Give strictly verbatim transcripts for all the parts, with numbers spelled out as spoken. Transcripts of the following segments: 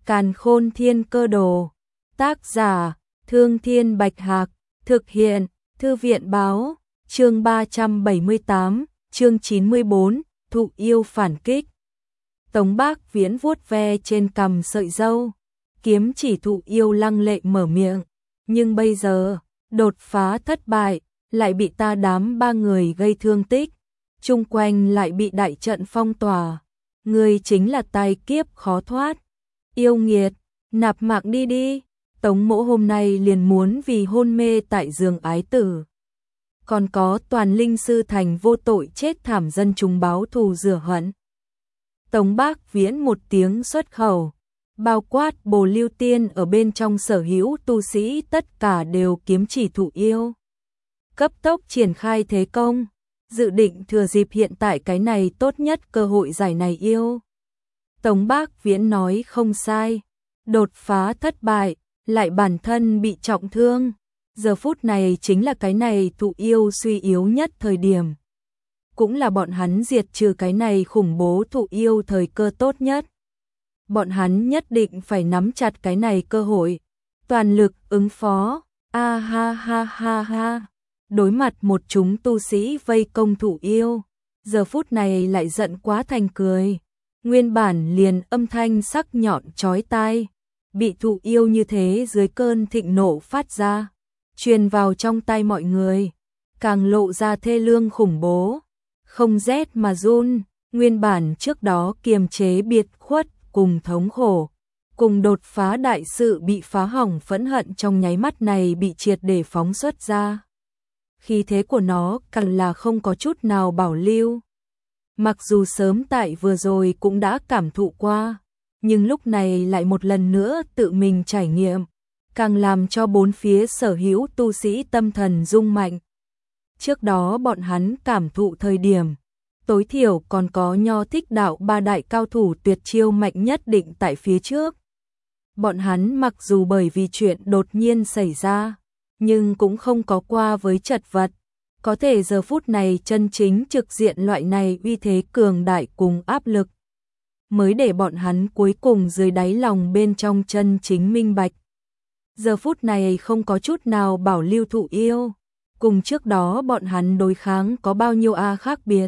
Càn Khôn Thiên Cơ Đồ. Tác giả: Thương Thiên Bạch Hạc. Thực hiện: Thư viện Báo. Chương ba trăm bảy mươi tám, chương chín mươi bốn, Thụ Yêu phản kích. Tống Bác Viễn vuốt ve trên cằm sợi râu, kiếm chỉ Thụ Yêu lăng lệ mở miệng, nhưng bây giờ, đột phá thất bại, lại bị ta đám ba người gây thương tích, chung quanh lại bị đại trận phong tỏa, ngươi chính là tai kiếp khó thoát. Yêu nghiệt, nạp mạng đi đi. Tống Mỗ hôm nay liền muốn vì hôn mê tại giường ái tử, còn có toàn linh sư thành vô tội chết thảm dân chúng báo thù rửa hận. Tống Bác Viễn một tiếng xuất khẩu, bao quát Bồ Lưu Tiên ở bên trong sở hữu tu sĩ tất cả đều kiếm chỉ Thụ Yêu. Cấp tốc triển khai thế công, dự định thừa dịp hiện tại cái này tốt nhất cơ hội giải này yêu. Tống Bác Viễn nói không sai, đột phá thất bại, lại bản thân bị trọng thương. Giờ phút này chính là cái này Thụ Yêu suy yếu nhất thời điểm. Cũng là bọn hắn diệt trừ cái này khủng bố Thụ Yêu thời cơ tốt nhất. Bọn hắn nhất định phải nắm chặt cái này cơ hội, toàn lực ứng phó. A ha ha ha ha. Đối mặt một chúng tu sĩ vây công Thụ Yêu, giờ phút này lại giận quá thành cười. Nguyên bản liền âm thanh sắc nhọn chói tai, bị Thụ Yêu như thế dưới cơn thịnh nộ phát ra, truyền vào trong tai mọi người, càng lộ ra thê lương khủng bố, không rét mà run. Nguyên bản trước đó kiềm chế biệt khuất cùng thống khổ, cùng đột phá đại sự bị phá hỏng phẫn hận trong nháy mắt này bị triệt để phóng xuất ra. Khí thế của nó càng là không có chút nào bảo lưu. Mặc dù sớm tại vừa rồi cũng đã cảm thụ qua, nhưng lúc này lại một lần nữa tự mình trải nghiệm, càng làm cho bốn phía sở hữu tu sĩ tâm thần rung mạnh. Trước đó bọn hắn cảm thụ thời điểm, tối thiểu còn có Nho Thích Đạo ba đại cao thủ tuyệt chiêu mạnh nhất định tại phía trước. Bọn hắn mặc dù bởi vì chuyện đột nhiên xảy ra, nhưng cũng không có qua với chật vật. Có thể giờ phút này chân chính trực diện loại này uy thế cường đại cùng áp lực, mới để bọn hắn cuối cùng dưới đáy lòng bên trong chân chính minh bạch. Giờ phút này không có chút nào bảo lưu Thụ Yêu, cùng trước đó bọn hắn đối kháng có bao nhiêu a khác biệt.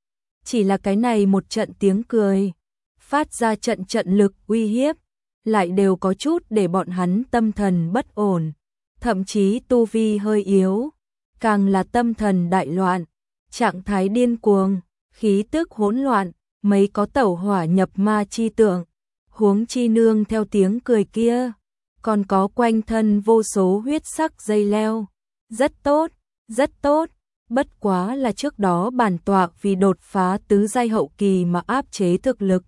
Chỉ là cái này một trận tiếng cười, phát ra trận trận lực uy hiếp, lại đều có chút để bọn hắn tâm thần bất ổn, thậm chí tu vi hơi yếu, càng là tâm thần đại loạn, trạng thái điên cuồng, khí tức hỗn loạn, mấy có tẩu hỏa nhập ma chi tưởng. Huống chi nương theo tiếng cười kia, còn có quanh thân vô số huyết sắc dây leo. Rất tốt, rất tốt, bất quá là trước đó bản tọa vì đột phá tứ giai hậu kỳ mà áp chế thực lực,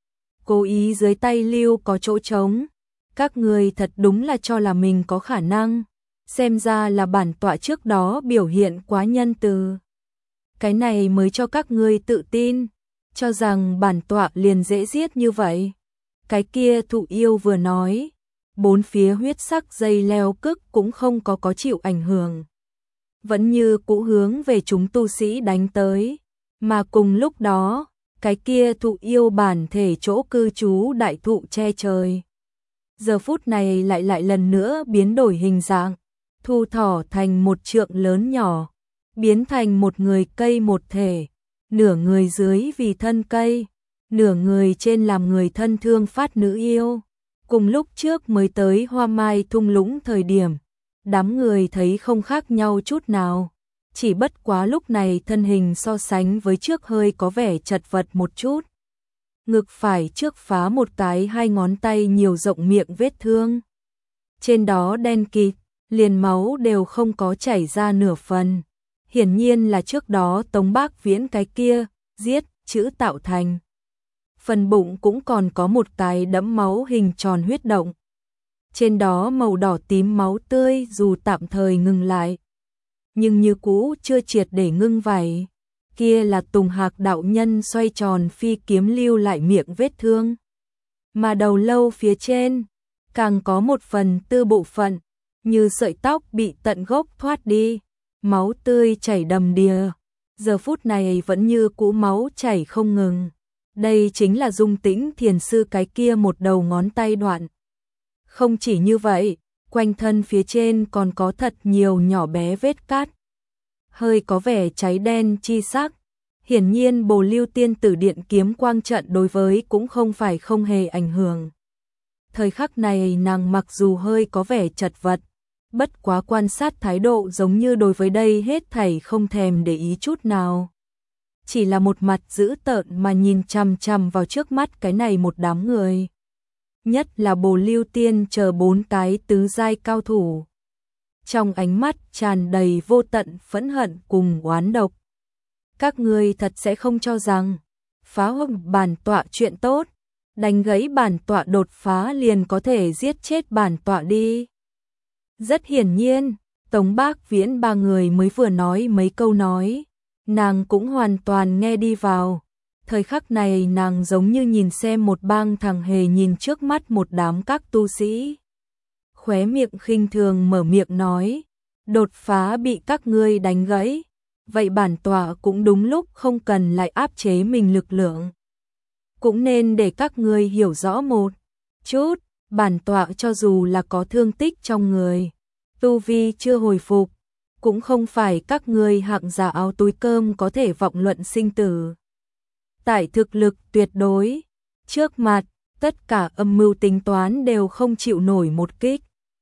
cố ý dưới tay lưu có chỗ trống. Các người thật đúng là cho là mình có khả năng, xem ra là bản tọa trước đó biểu hiện quá nhân từ. Cái này mới cho các ngươi tự tin, cho rằng bản tọa liền dễ giết như vậy. Cái kia Thụ Yêu vừa nói, bốn phía huyết sắc dây leo cức cũng không có có chịu ảnh hưởng, vẫn như cũ hướng về chúng tu sĩ đánh tới. Mà cùng lúc đó, cái kia Thụ Yêu bản thể chỗ cư trú đại thụ che trời, giờ phút này lại lại lần nữa biến đổi hình dạng, thu thỏ thành một trượng lớn nhỏ, biến thành một người cây một thể, nửa người dưới vì thân cây, nửa người trên làm người thân thương phát nữ yêu. Cùng lúc trước mới tới Hoa Mai thung lũng thời điểm, đám người thấy không khác nhau chút nào, chỉ bất quá lúc này thân hình so sánh với trước hơi có vẻ chật vật một chút. Ngực phải trước phá một cái hai ngón tay nhiều rộng miệng vết thương, trên đó đen kịt, liền máu đều không có chảy ra nửa phần. Hiển nhiên là trước đó Tống Bác Viễn cái kia giết chữ tạo thành. Phần bụng cũng còn có một cái đẫm máu hình tròn huyết động, trên đó màu đỏ tím máu tươi dù tạm thời ngừng lại, nhưng như cũ chưa triệt để ngưng vảy. Kia là Tùng Hạc đạo nhân xoay tròn phi kiếm lưu lại miệng vết thương. Mà đầu lâu phía trên, càng có một phần tư bộ phận, như sợi tóc bị tận gốc thoát đi, máu tươi chảy đầm đìa, giờ phút này vẫn như cũ máu chảy không ngừng. Đây chính là Dung Tĩnh thiền sư cái kia một đầu ngón tay đoạn. Không chỉ như vậy, quanh thân phía trên còn có thật nhiều nhỏ bé vết cát. Hơi có vẻ cháy đen chi sắc. Hiển nhiên Bồ Lưu Tiên Tử Điện kiếm quang trận đối với cũng không phải không hề ảnh hưởng. Thời khắc này nàng mặc dù hơi có vẻ chật vật, bất quá quan sát thái độ giống như đối với đây hết thảy không thèm để ý chút nào. Chỉ là một mặt dữ tợn mà nhìn chằm chằm vào trước mắt cái này một đám người. Nhất là Bồ Lưu Tiên chờ bốn cái tứ giai cao thủ. Trong ánh mắt tràn đầy vô tận phẫn hận cùng oán độc. Các ngươi thật sẽ không cho rằng phá hỏng bản tọa chuyện tốt, đánh gãy bản tọa đột phá liền có thể giết chết bản tọa đi. Rất hiển nhiên, Tống Bác Viễn ba người mới vừa nói mấy câu nói, nàng cũng hoàn toàn nghe đi vào. Thời khắc này nàng giống như nhìn xem một bang thằng hề nhìn trước mắt một đám các tu sĩ. Khóe miệng khinh thường mở miệng nói, đột phá bị các ngươi đánh gãy, vậy bản tọa cũng đúng lúc không cần lại áp chế mình lực lượng. Cũng nên để các ngươi hiểu rõ một chút, bản tọa cho dù là có thương tích trong người, tu vi chưa hồi phục, cũng không phải các ngươi hạng giả áo túi cơm có thể vọng luận sinh tử. Tại thực lực tuyệt đối, trước mặt, tất cả âm mưu tính toán đều không chịu nổi một kích.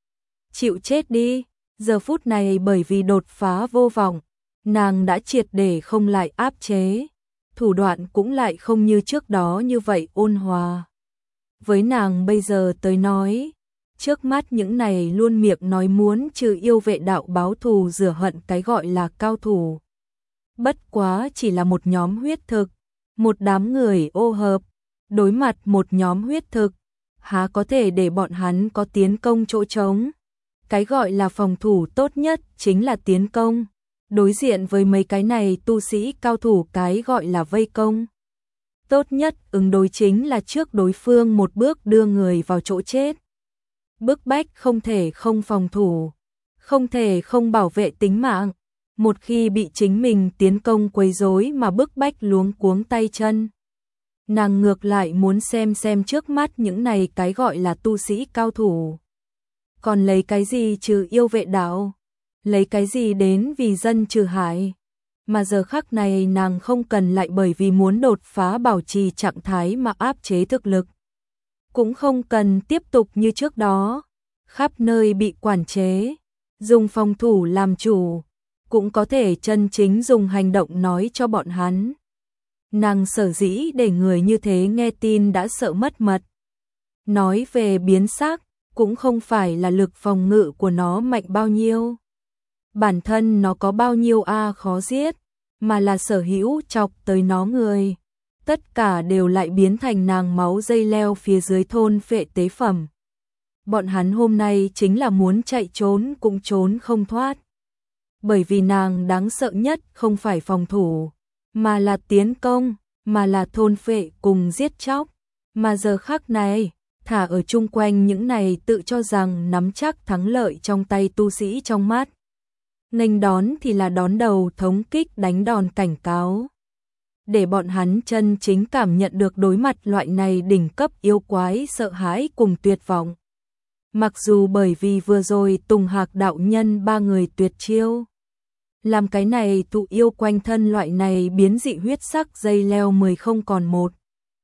Chịu chết đi, giờ phút này bởi vì đột phá vô vọng, nàng đã triệt để không lại áp chế, thủ đoạn cũng lại không như trước đó như vậy ôn hòa. Với nàng bây giờ tới nói, trước mắt những này luôn miệng nói muốn trừ yêu vệ đạo báo thù rửa hận cái gọi là cao thủ. Bất quá chỉ là một nhóm huyết thực, một đám người ô hợp, đối mặt một nhóm huyết thực, há có thể để bọn hắn có tiến công chỗ trống. Cái gọi là phòng thủ tốt nhất chính là tiến công, đối diện với mấy cái này tu sĩ cao thủ cái gọi là vây công. Tốt nhất ứng đối chính là trước đối phương một bước đưa người vào chỗ chết. Bức bách không thể không phòng thủ, không thể không bảo vệ tính mạng. Một khi bị chính mình tiến công quấy rối mà bức bách luống cuống tay chân. Nàng ngược lại muốn xem xem trước mắt những này cái gọi là tu sĩ cao thủ. Còn lấy cái gì trừ yêu vệ đạo? Lấy cái gì đến vì dân trừ hại? Mà giờ khắc này nàng không cần lại bởi vì muốn đột phá bảo trì trạng thái mà áp chế thực lực. Cũng không cần tiếp tục như trước đó, khắp nơi bị quản chế, dùng phòng thủ làm chủ, cũng có thể chân chính dùng hành động nói cho bọn hắn. Nàng sở dĩ để người như thế nghe tin đã sợ mất mật. Nói về biến sắc, cũng không phải là lực phòng ngự của nó mạnh bao nhiêu. Bản thân nó có bao nhiêu a khó giết, mà là sở hữu chọc tới nó người. Tất cả đều lại biến thành nàng máu dây leo phía dưới thôn phệ tế phẩm. Bọn hắn hôm nay chính là muốn chạy trốn cũng trốn không thoát. Bởi vì nàng đáng sợ nhất không phải phòng thủ, mà là tiến công, mà là thôn phệ cùng giết chóc. Mà giờ khắc này, thả ở chung quanh những này tự cho rằng nắm chắc thắng lợi trong tay tu sĩ trong mắt. Nghênh đón thì là đón đầu thống kích đánh đòn cảnh cáo. Để bọn hắn chân chính cảm nhận được đối mặt loại này đỉnh cấp yêu quái sợ hãi cùng tuyệt vọng. Mặc dù bởi vì vừa rồi Tùng Hạc đạo nhân ba người tuyệt chiêu. Làm cái này tụ yêu quanh thân loại này biến dị huyết sắc dây leo mười không còn một.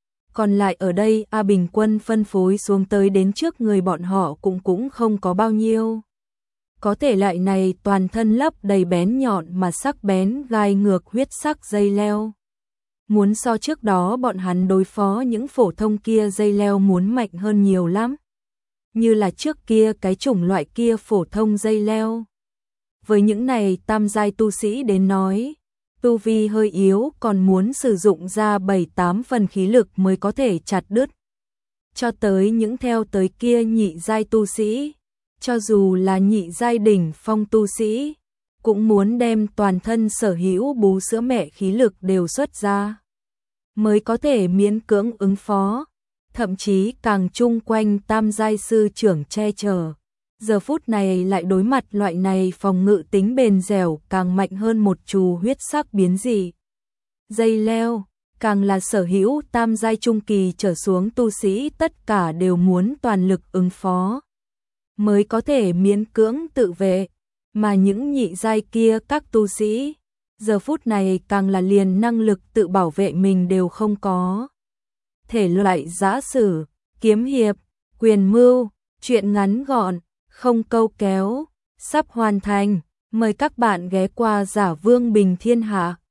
Còn lại ở đây A Bình Quân phân phối xuống tới đến trước người bọn họ cũng cũng không có bao nhiêu. Có thể loại này toàn thân lấp đầy bén nhọn mà sắc bén gai ngược huyết sắc dây leo. Muốn so trước đó bọn hắn đối phó những phổ thông kia dây leo muốn mạnh hơn nhiều lắm. Như là trước kia cái chủng loại kia phổ thông dây leo. Với những này tam giai tu sĩ đến nói, tu vi hơi yếu còn muốn sử dụng ra bảy tám phần khí lực mới có thể chặt đứt. Cho tới những theo tới kia nhị giai tu sĩ, cho dù là nhị giai đỉnh phong tu sĩ, cũng muốn đem toàn thân sở hữu bú sữa mẹ khí lực đều xuất ra, mới có thể miễn cưỡng ứng phó, thậm chí càng chung quanh tam giai sư trưởng che chở. Giờ phút này lại đối mặt loại này phòng ngự tính bền dẻo càng mạnh hơn một chù huyết sắc biến dị. Dây leo, càng là sở hữu tam giai trung kỳ trở xuống tu sĩ tất cả đều muốn toàn lực ứng phó, mới có thể miễn cưỡng tự vệ, mà những nhị giai kia các tu sĩ, giờ phút này càng là liền năng lực tự bảo vệ mình đều không có. Thể loại giã sử, kiếm hiệp, quyền mưu, truyện ngắn gọn, không câu kéo, sắp hoàn thành, mời các bạn ghé qua Giả Vương Bình Thiên Hạ.